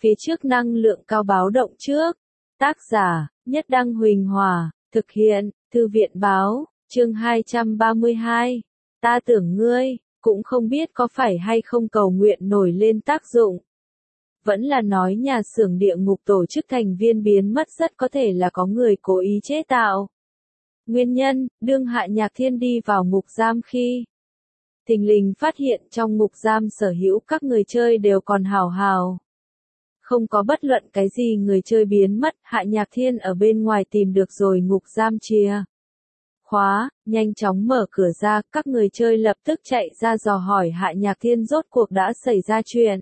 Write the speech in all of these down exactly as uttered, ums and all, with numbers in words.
phía trước năng lượng cao báo động trước. Tác giả, Nhất Đăng Huỳnh Hòa, thực hiện, Thư viện Báo, chương hai trăm ba mươi hai. Ta tưởng ngươi, cũng không biết có phải hay không cầu nguyện nổi lên tác dụng. Vẫn là nói nhà xưởng địa ngục tổ chức thành viên biến mất rất có thể là có người cố ý chế tạo. Nguyên nhân, đương Hạ Nhạc Thiên đi vào ngục giam khi thình lình phát hiện trong ngục giam sở hữu các người chơi đều còn hào hào. Không có bất luận cái gì người chơi biến mất, Hạ Nhạc Thiên ở bên ngoài tìm được rồi ngục giam chìa khóa, nhanh chóng mở cửa ra, các người chơi lập tức chạy ra dò hỏi Hạ Nhạc Thiên rốt cuộc đã xảy ra chuyện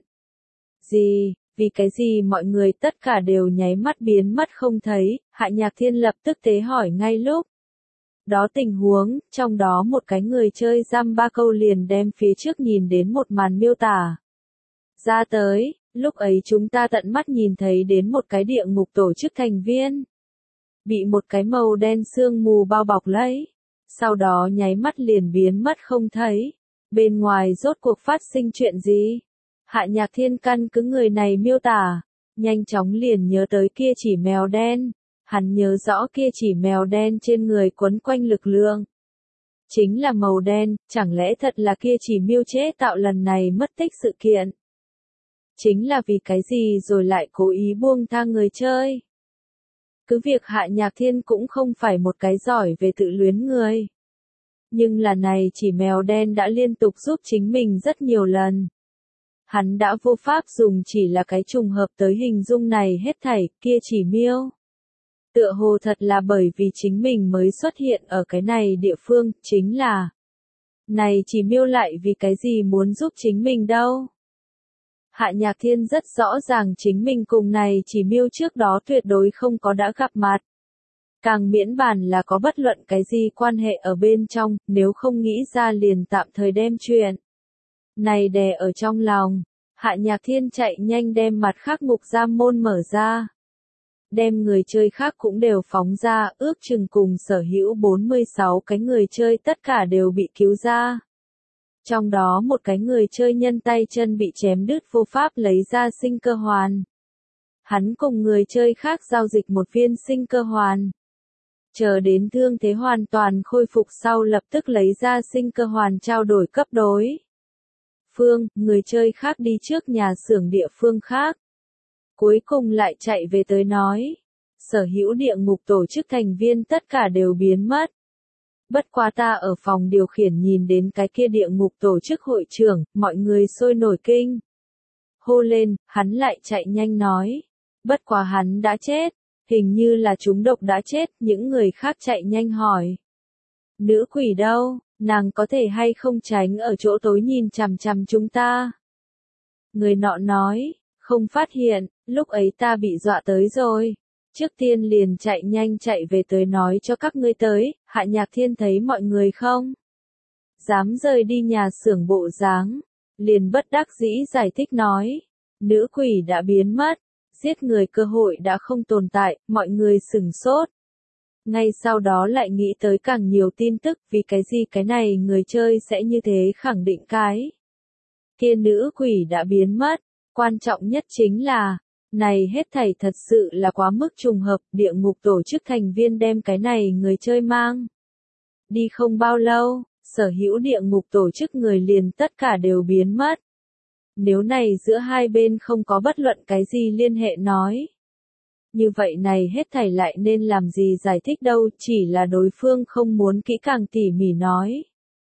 gì, vì cái gì mọi người tất cả đều nháy mắt biến mất không thấy, Hạ Nhạc Thiên lập tức tế hỏi ngay lúc đó tình huống, trong đó một cái người chơi dăm ba câu liền đem phía trước nhìn đến một màn miêu tả ra tới, lúc ấy chúng ta tận mắt nhìn thấy đến một cái địa ngục tổ chức thành viên bị một cái màu đen sương mù bao bọc lấy, sau đó nháy mắt liền biến mất không thấy. Bên ngoài rốt cuộc phát sinh chuyện gì? Hạ Nhạc Thiên căn cứ người này miêu tả, nhanh chóng liền nhớ tới kia chỉ mèo đen. Hắn nhớ rõ kia chỉ mèo đen trên người quấn quanh lực lượng chính là màu đen, chẳng lẽ thật là kia chỉ miêu chế tạo lần này mất tích sự kiện? Chính là vì cái gì rồi lại cố ý buông tha người chơi? Cứ việc Hạ Nhạc Thiên cũng không phải một cái giỏi về tự luyến người. Nhưng là này chỉ mèo đen đã liên tục giúp chính mình rất nhiều lần. Hắn đã vô pháp dùng chỉ là cái trùng hợp tới hình dung này hết thảy, kia chỉ miêu. Tựa hồ thật là bởi vì chính mình mới xuất hiện ở cái này địa phương, chính là này chỉ miêu lại vì cái gì muốn giúp chính mình đâu. Hạ Nhạc Thiên rất rõ ràng chính mình cùng này chỉ miêu trước đó tuyệt đối không có đã gặp mặt. Càng miễn bàn là có bất luận cái gì quan hệ ở bên trong, nếu không nghĩ ra liền tạm thời đem chuyện này đè ở trong lòng. Hạ Nhạc Thiên chạy nhanh đem mặt khác ngục giam môn mở ra. Đem người chơi khác cũng đều phóng ra, ước chừng cùng sở hữu bốn mươi sáu cái người chơi tất cả đều bị cứu ra. Trong đó một cái người chơi nhân tay chân bị chém đứt vô pháp lấy ra sinh cơ hoàn. Hắn cùng người chơi khác giao dịch một viên sinh cơ hoàn. Chờ đến thương thế hoàn toàn khôi phục sau lập tức lấy ra sinh cơ hoàn trao đổi cấp đối phương, người chơi khác đi trước nhà xưởng địa phương khác. Cuối cùng lại chạy về tới nói, sở hữu địa ngục tổ chức thành viên tất cả đều biến mất. Bất quá ta ở phòng điều khiển nhìn đến cái kia địa ngục tổ chức hội trưởng, mọi người sôi nổi kinh. Hô lên, hắn lại chạy nhanh nói. Bất quá hắn đã chết, hình như là trúng độc đã chết, những người khác chạy nhanh hỏi. Nữ quỷ đâu, nàng có thể hay không tránh ở chỗ tối nhìn chằm chằm chúng ta? Người nọ nói, không phát hiện, lúc ấy ta bị dọa tới rồi. Trước tiên liền chạy nhanh chạy về tới nói cho các ngươi tới, Hạ Nhạc Thiên thấy mọi người không dám rời đi nhà xưởng bộ dáng, liền bất đắc dĩ giải thích nói, nữ quỷ đã biến mất, giết người cơ hội đã không tồn tại, mọi người sửng sốt. Ngay sau đó lại nghĩ tới càng nhiều tin tức, vì cái gì cái này người chơi sẽ như thế khẳng định cái kia nữ quỷ đã biến mất, quan trọng nhất chính là này hết thảy thật sự là quá mức trùng hợp, địa ngục tổ chức thành viên đem cái này người chơi mang đi không bao lâu, sở hữu địa ngục tổ chức người liền tất cả đều biến mất. Nếu này giữa hai bên không có bất luận cái gì liên hệ nói. Như vậy này hết thảy lại nên làm gì giải thích đâu, chỉ là đối phương không muốn kỹ càng tỉ mỉ nói.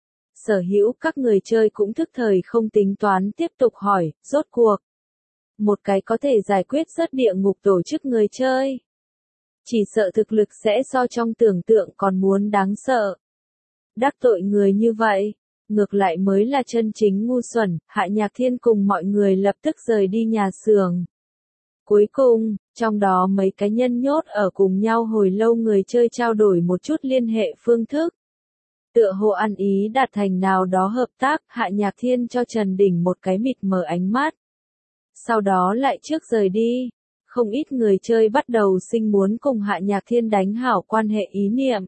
Sở hữu các người chơi cũng thức thời không tính toán tiếp tục hỏi, rốt cuộc. Một cái có thể giải quyết rất địa ngục tổ chức người chơi. Chỉ sợ thực lực sẽ so trong tưởng tượng còn muốn đáng sợ. Đắc tội người như vậy, ngược lại mới là chân chính ngu xuẩn, Hạ Nhạc Thiên cùng mọi người lập tức rời đi nhà xưởng. Cuối cùng, trong đó mấy cái nhân nhốt ở cùng nhau hồi lâu người chơi trao đổi một chút liên hệ phương thức. Tựa hồ ăn ý đạt thành nào đó hợp tác, Hạ Nhạc Thiên cho Trần Đình một cái mịt mờ ánh mắt. Sau đó lại trước rời đi, không ít người chơi bắt đầu sinh muốn cùng Hạ Nhạc Thiên đánh hảo quan hệ ý niệm.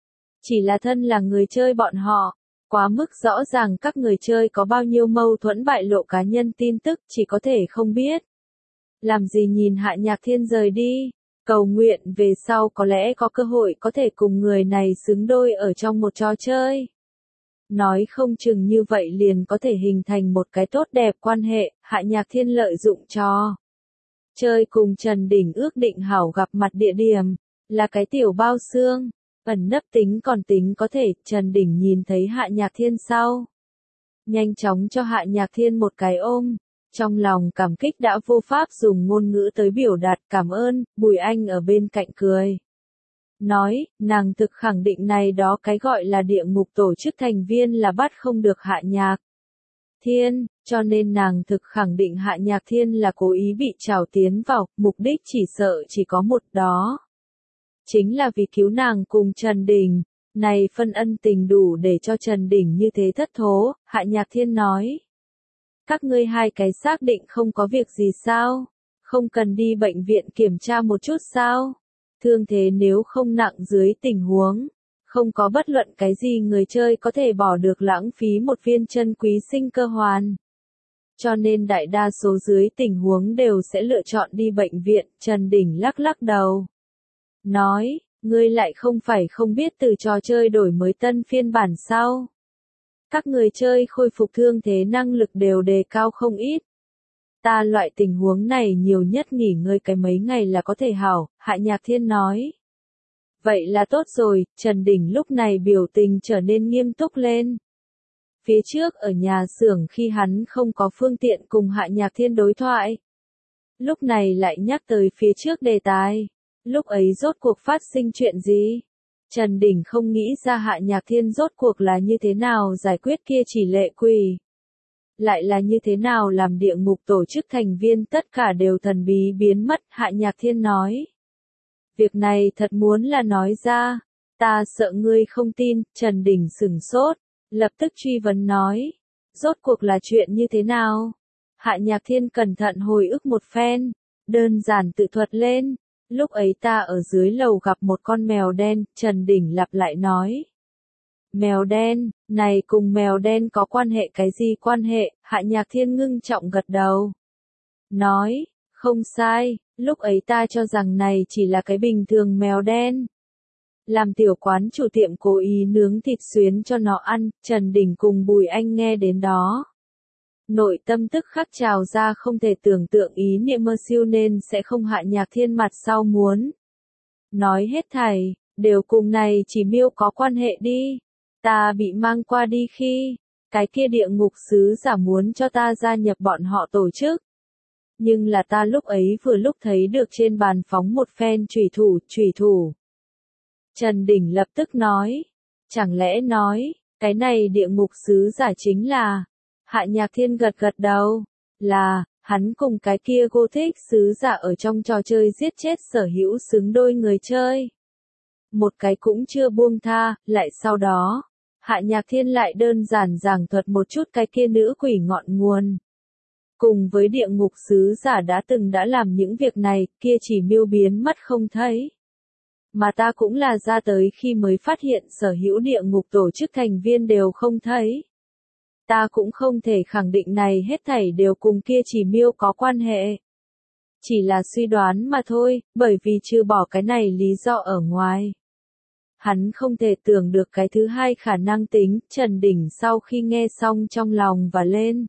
Chỉ là thân là người chơi bọn họ, quá mức rõ ràng các người chơi có bao nhiêu mâu thuẫn bại lộ cá nhân tin tức chỉ có thể không biết. Làm gì nhìn Hạ Nhạc Thiên rời đi, cầu nguyện về sau có lẽ có cơ hội có thể cùng người này xứng đôi ở trong một trò chơi. Nói không chừng như vậy liền có thể hình thành một cái tốt đẹp quan hệ, Hạ Nhạc Thiên lợi dụng trò chơi cùng Trần Đình ước định hảo gặp mặt địa điểm, là cái tiểu bao xương, ẩn nấp tính còn tính có thể, Trần Đình nhìn thấy Hạ Nhạc Thiên sau. Nhanh chóng cho Hạ Nhạc Thiên một cái ôm, trong lòng cảm kích đã vô pháp dùng ngôn ngữ tới biểu đạt cảm ơn, Bùi Anh ở bên cạnh cười. Nói, nàng thực khẳng định này đó cái gọi là địa ngục tổ chức thành viên là bắt không được Hạ Nhạc Thiên, cho nên nàng thực khẳng định Hạ Nhạc Thiên là cố ý bị trảo tiến vào, mục đích chỉ sợ chỉ có một đó. Chính là vì cứu nàng cùng Trần Đình, này phân ân tình đủ để cho Trần Đình như thế thất thố, Hạ Nhạc Thiên nói. Các ngươi hai cái xác định không có việc gì sao? Không cần đi bệnh viện kiểm tra một chút sao? Thương thế nếu không nặng dưới tình huống, không có bất luận cái gì người chơi có thể bỏ được lãng phí một viên chân quý sinh cơ hoàn. Cho nên đại đa số dưới tình huống đều sẽ lựa chọn đi bệnh viện, Trần Đình lắc lắc đầu. Nói, ngươi lại không phải không biết từ trò chơi đổi mới tân phiên bản sao? Các người chơi khôi phục thương thế năng lực đều đề cao không ít. Ta loại tình huống này nhiều nhất nghỉ ngơi cái mấy ngày là có thể hảo, Hạ Nhạc Thiên nói. Vậy là tốt rồi, Trần Đình lúc này biểu tình trở nên nghiêm túc lên. Phía trước ở nhà xưởng khi hắn không có phương tiện cùng Hạ Nhạc Thiên đối thoại. Lúc này lại nhắc tới phía trước đề tài. Lúc ấy rốt cuộc phát sinh chuyện gì? Trần Đình không nghĩ ra Hạ Nhạc Thiên rốt cuộc là như thế nào giải quyết kia chỉ lệ quỷ. Lại là như thế nào làm địa ngục tổ chức thành viên tất cả đều thần bí biến mất, Hạ Nhạc Thiên nói. Việc này thật muốn là nói ra, ta sợ ngươi không tin, Trần Đình sửng sốt, lập tức truy vấn nói. Rốt cuộc là chuyện như thế nào? Hạ Nhạc Thiên cẩn thận hồi ức một phen, đơn giản tự thuật lên. Lúc ấy ta ở dưới lầu gặp một con mèo đen, Trần Đình lặp lại nói. Mèo đen, này cùng mèo đen có quan hệ cái gì quan hệ, Hạ Nhạc Thiên ngưng trọng gật đầu. Nói, không sai, lúc ấy ta cho rằng này chỉ là cái bình thường mèo đen. Làm tiểu quán chủ tiệm cố ý nướng thịt xuyến cho nó ăn, Trần Đình cùng Bùi Anh nghe đến đó. Nội tâm tức khắc trào ra không thể tưởng tượng ý niệm mơ siêu nên sẽ không Hạ Nhạc Thiên mặt sau muốn. Nói hết thảy, đều cùng này chỉ miêu có quan hệ đi. Ta bị mang qua đi khi, cái kia địa ngục sứ giả muốn cho ta gia nhập bọn họ tổ chức. Nhưng là ta lúc ấy vừa lúc thấy được trên bàn phóng một phen chủy thủ, chủy thủ. Trần Đình lập tức nói, chẳng lẽ nói, cái này địa ngục sứ giả chính là, Hạ Nhạc Thiên gật gật đầu, là, hắn cùng cái kia Gothic sứ giả ở trong trò chơi giết chết sở hữu xứng đôi người chơi. Một cái cũng chưa buông tha, lại sau đó, Hạ Nhạc Thiên lại đơn giản giảng thuật một chút cái kia nữ quỷ ngọn nguồn. Cùng với địa ngục sứ giả đã từng đã làm những việc này, kia chỉ miêu biến mất không thấy. Mà ta cũng là ra tới khi mới phát hiện sở hữu địa ngục tổ chức thành viên đều không thấy. Ta cũng không thể khẳng định này hết thảy đều cùng kia chỉ miêu có quan hệ. Chỉ là suy đoán mà thôi, bởi vì trừ bỏ cái này lý do ở ngoài. Hắn không thể tưởng được cái thứ hai khả năng tính, Trần Đình sau khi nghe xong trong lòng và lên.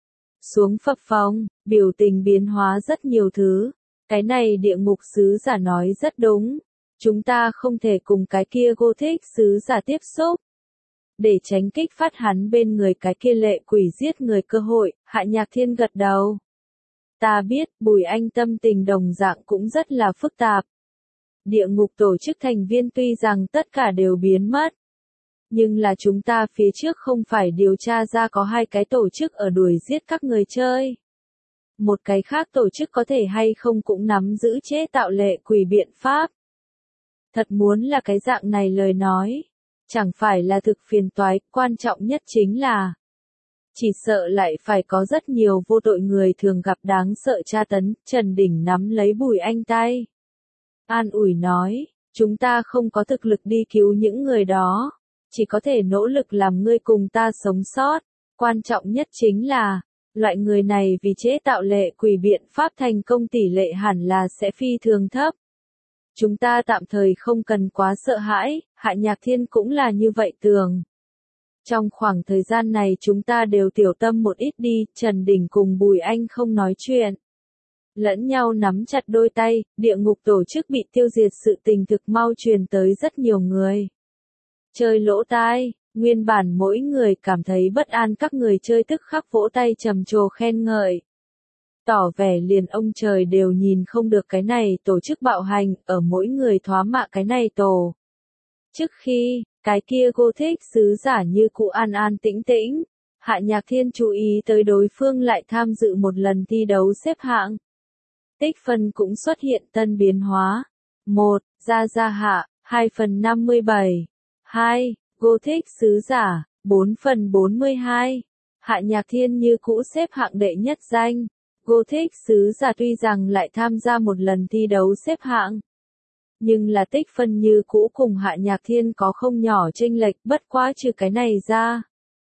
Xuống phập phồng, biểu tình biến hóa rất nhiều thứ. Cái này địa ngục sứ giả nói rất đúng. Chúng ta không thể cùng cái kia Gothic sứ giả tiếp xúc. Để tránh kích phát hắn bên người cái kia lệ quỷ giết người cơ hội, Hạ Nhạc Thiên gật đầu. Ta biết, Bùi Anh tâm tình đồng dạng cũng rất là phức tạp. Địa ngục tổ chức thành viên tuy rằng tất cả đều biến mất. Nhưng là chúng ta phía trước không phải điều tra ra có hai cái tổ chức ở đuổi giết các người chơi. Một cái khác tổ chức có thể hay không cũng nắm giữ chế tạo lệ quỷ biện pháp. Thật muốn là cái dạng này lời nói. Chẳng phải là thực phiền toái, quan trọng nhất chính là chỉ sợ lại phải có rất nhiều vô tội người thường gặp đáng sợ tra tấn, Trần Đình nắm lấy Bùi Anh tay. An ủi nói, chúng ta không có thực lực đi cứu những người đó, chỉ có thể nỗ lực làm ngươi cùng ta sống sót, quan trọng nhất chính là, Loại người này vì chế tạo lệ quỷ biện pháp thành công tỷ lệ hẳn là sẽ phi thường thấp. Chúng ta tạm thời không cần quá sợ hãi, Hạ Nhạc Thiên cũng là như vậy tưởng. Trong khoảng thời gian này chúng ta đều tiểu tâm một ít đi, Trần Đình cùng Bùi Anh không nói chuyện. Lẫn nhau nắm chặt đôi tay, địa ngục tổ chức bị tiêu diệt sự tình thực mau truyền tới rất nhiều người. Chơi lỗ tai, nguyên bản mỗi người cảm thấy bất an các người chơi tức khắc vỗ tay trầm trồ khen ngợi. Tỏ vẻ liền ông trời đều nhìn không được cái này tổ chức bạo hành, ở mỗi người thoá mạ cái này tổ. Trước khi, cái kia Gothic sứ giả như cụ an an tĩnh tĩnh, Hạ Nhạc Thiên chú ý tới đối phương lại tham dự một lần thi đấu xếp hạng. Tích phân cũng xuất hiện tân biến hóa. một. Gia Gia Hạ, hai phần năm mươi bảy. hai. Gothic sứ giả, bốn phần bốn mươi hai. Hạ Nhạc Thiên như cũ xếp hạng đệ nhất danh. Gothic sứ giả tuy rằng lại tham gia một lần thi đấu xếp hạng, nhưng là tích phân như cũ cùng Hạ Nhạc Thiên có không nhỏ chênh lệch, bất quá trừ cái này ra.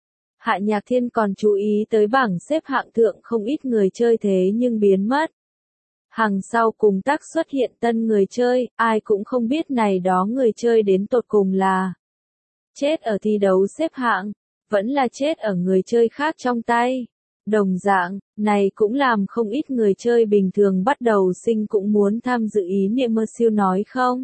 Hạ Nhạc Thiên còn chú ý tới bảng xếp hạng thượng không ít người chơi thế nhưng biến mất. Hàng sau cùng tác xuất hiện tân người chơi, ai cũng không biết này đó người chơi đến tột cùng là chết ở thi đấu xếp hạng, vẫn là chết ở người chơi khác trong tay. Đồng dạng, này cũng làm không ít người chơi bình thường bắt đầu sinh cũng muốn tham dự ý niệm mơ siêu nói không.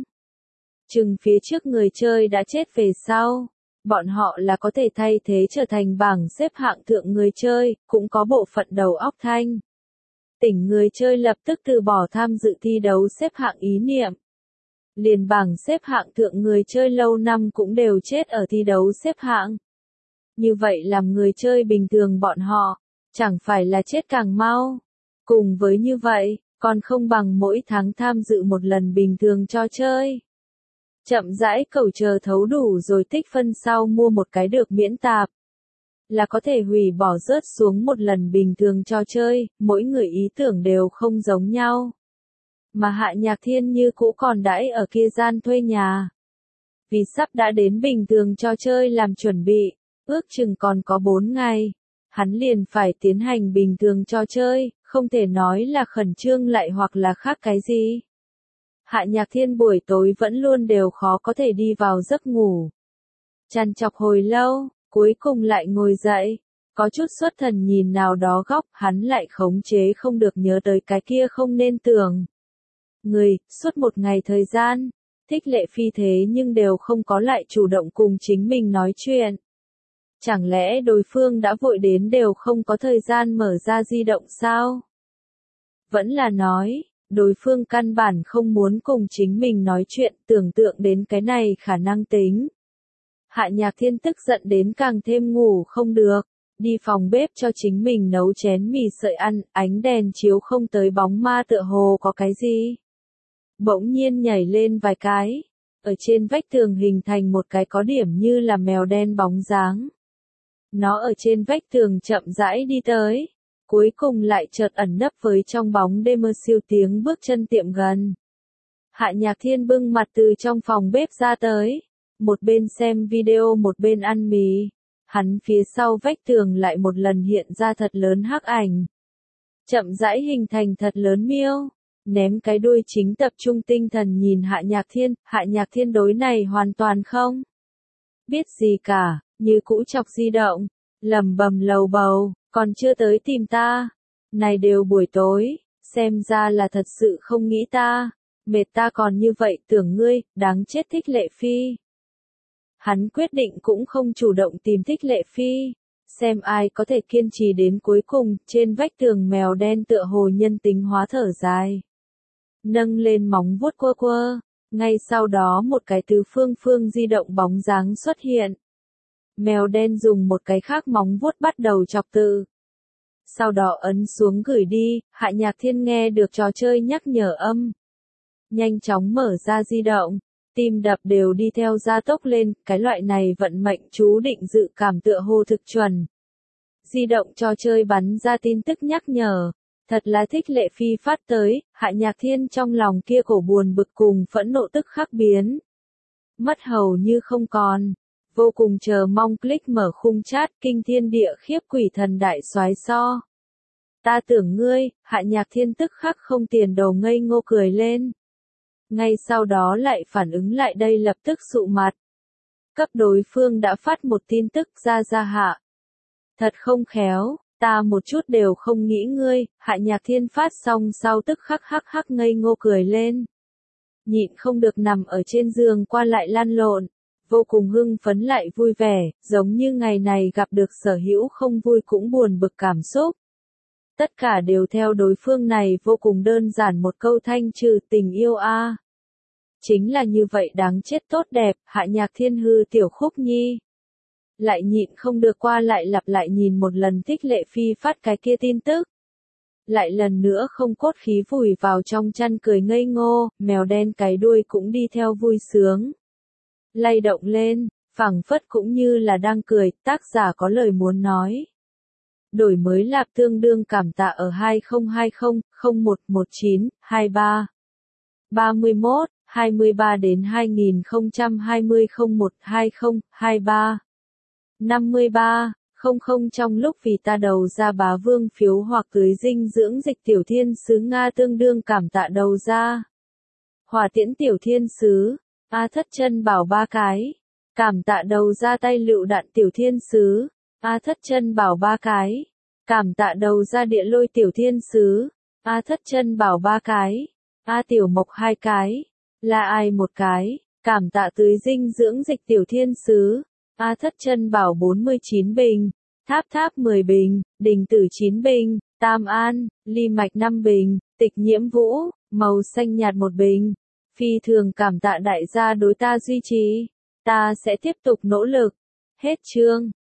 Chừng phía trước người chơi đã chết về sau, bọn họ là có thể thay thế trở thành bảng xếp hạng thượng người chơi, cũng có bộ phận đầu óc thanh tỉnh người chơi lập tức từ bỏ tham dự thi đấu xếp hạng ý niệm. Liền bảng xếp hạng thượng người chơi lâu năm cũng đều chết ở thi đấu xếp hạng. Như vậy làm người chơi bình thường bọn họ, chẳng phải là chết càng mau. Cùng với như vậy, còn không bằng mỗi tháng tham dự một lần bình thường cho chơi. Chậm rãi cầu chờ thấu đủ rồi tích phân sau mua một cái được miễn tạp. Là có thể hủy bỏ rớt xuống một lần bình thường cho chơi, mỗi người ý tưởng đều không giống nhau. Mà Hạ Nhạc Thiên như cũ còn đãi ở kia gian thuê nhà. Vì sắp đã đến bình thường cho chơi làm chuẩn bị, ước chừng còn có bốn ngày. Hắn liền phải tiến hành bình thường cho chơi, không thể nói là khẩn trương lại hoặc là khác cái gì. Hạ Nhạc Thiên buổi tối vẫn luôn đều khó có thể đi vào giấc ngủ. Chằn chọc hồi lâu, cuối cùng lại ngồi dậy, có chút xuất thần nhìn nào đó góc, hắn lại khống chế không được nhớ tới cái kia không nên tưởng. Người, suốt một ngày thời gian, Thích Lệ Phi thế nhưng đều không có lại chủ động cùng chính mình nói chuyện. Chẳng lẽ đối phương đã vội đến đều không có thời gian mở ra di động sao? Vẫn là nói, đối phương căn bản không muốn cùng chính mình nói chuyện, tưởng tượng đến cái này khả năng tính. Hạ Nhạc Thiên tức giận đến càng thêm ngủ không được, đi phòng bếp cho chính mình nấu chén mì sợi ăn, ánh đèn chiếu không tới bóng ma tựa hồ có cái gì. Bỗng nhiên nhảy lên vài cái, ở trên vách tường hình thành một cái có điểm như là mèo đen bóng dáng. Nó ở trên vách tường chậm rãi đi tới, cuối cùng lại chợt ẩn nấp với trong bóng đêm mơ siêu tiếng bước chân tiệm gần. Hạ Nhạc Thiên bưng mặt từ trong phòng bếp ra tới, một bên xem video một bên ăn mì. Hắn phía sau vách tường lại một lần hiện ra thật lớn hắc ảnh. Chậm rãi hình thành thật lớn miêu, ném cái đuôi chính tập trung tinh thần nhìn Hạ Nhạc Thiên, Hạ Nhạc Thiên đối này hoàn toàn không biết gì cả, như cũ chọc di động, lầm bầm lầu bầu, còn chưa tới tìm ta. Này đều buổi tối, xem ra là thật sự không nghĩ ta, mệt ta còn như vậy tưởng ngươi, đáng chết Thích Lệ Phi. Hắn quyết định cũng không chủ động tìm Thích Lệ Phi, xem ai có thể kiên trì đến cuối cùng, trên vách tường mèo đen tựa hồ nhân tính hóa thở dài. Nâng lên móng vuốt quơ quơ, ngay sau đó một cái tứ phương phương di động bóng dáng xuất hiện. Mèo đen dùng một cái khác móng vuốt bắt đầu chọc tự. Sau đó ấn xuống gửi đi, Hạ Nhạc Thiên nghe được trò chơi nhắc nhở âm. Nhanh chóng mở ra di động, tim đập đều đi theo gia tốc lên, cái loại này vận mệnh chú định dự cảm tựa hồ thực chuẩn. Di động trò chơi bắn ra tin tức nhắc nhở, thật là Thích Lệ Phi phát tới, Hạ Nhạc Thiên trong lòng kia cổ buồn bực cùng phẫn nộ tức khắc biến. Mất hầu như không còn. Vô cùng chờ mong click mở khung chat kinh thiên địa khiếp quỷ thần đại soái so. Ta tưởng ngươi, Hạ Nhạc Thiên tức khắc không tiền đầu ngây ngô cười lên. Ngay sau đó lại phản ứng lại đây lập tức sụ mặt. Cấp đối phương đã phát một tin tức ra ra hạ. Thật không khéo, ta một chút đều không nghĩ ngươi, Hạ Nhạc Thiên phát xong sau tức khắc hắc hắc ngây ngô cười lên. Nhịn không được nằm ở trên giường qua lại lăn lộn, vô cùng hưng phấn lại vui vẻ, giống như ngày này gặp được sở hữu không vui cũng buồn bực cảm xúc. Tất cả đều theo đối phương này vô cùng đơn giản một câu thanh trừ tình yêu a. À. Chính là như vậy đáng chết tốt đẹp, Hạ Nhạc Thiên hư tiểu khúc nhi. Lại nhịn không được qua lại lặp lại nhìn một lần Thích Lệ Phi phát cái kia tin tức. Lại lần nữa không cốt khí vùi vào trong chăn cười ngây ngô, mèo đen cái đuôi cũng đi theo vui sướng. Lay động lên, phảng phất cũng như là đang cười, tác giả có lời muốn nói. Đổi mới lạp tương đương cảm tạ ở hai không hai không, không một một chín, hai ba. ba mươi mốt, hai mươi ba đến hai nghìn không trăm hai mươi không một hai không, hai ba. năm mươi ba, không không trong lúc vì ta đầu ra bá vương phiếu hoặc tưới dinh dưỡng dịch tiểu thiên sứ Nga tương đương cảm tạ đầu ra. Hỏa tiễn tiểu thiên sứ, A thất chân bảo ba cái. Cảm tạ đầu ra tay lựu đạn tiểu thiên sứ, A thất chân bảo ba cái. Cảm tạ đầu ra địa lôi tiểu thiên sứ, A thất chân bảo ba cái. A tiểu mộc hai cái. Là ai một cái. Cảm tạ tưới dinh dưỡng dịch tiểu thiên sứ, A thất chân bảo bốn mươi chín bình. Tháp tháp mười bình, đình tử chín bình, Tam An, ly mạch năm bình, tịch nhiễm vũ, màu xanh nhạt một bình. Phi thường cảm tạ đại gia đối ta duy trì. Ta sẽ tiếp tục nỗ lực. Hết chương.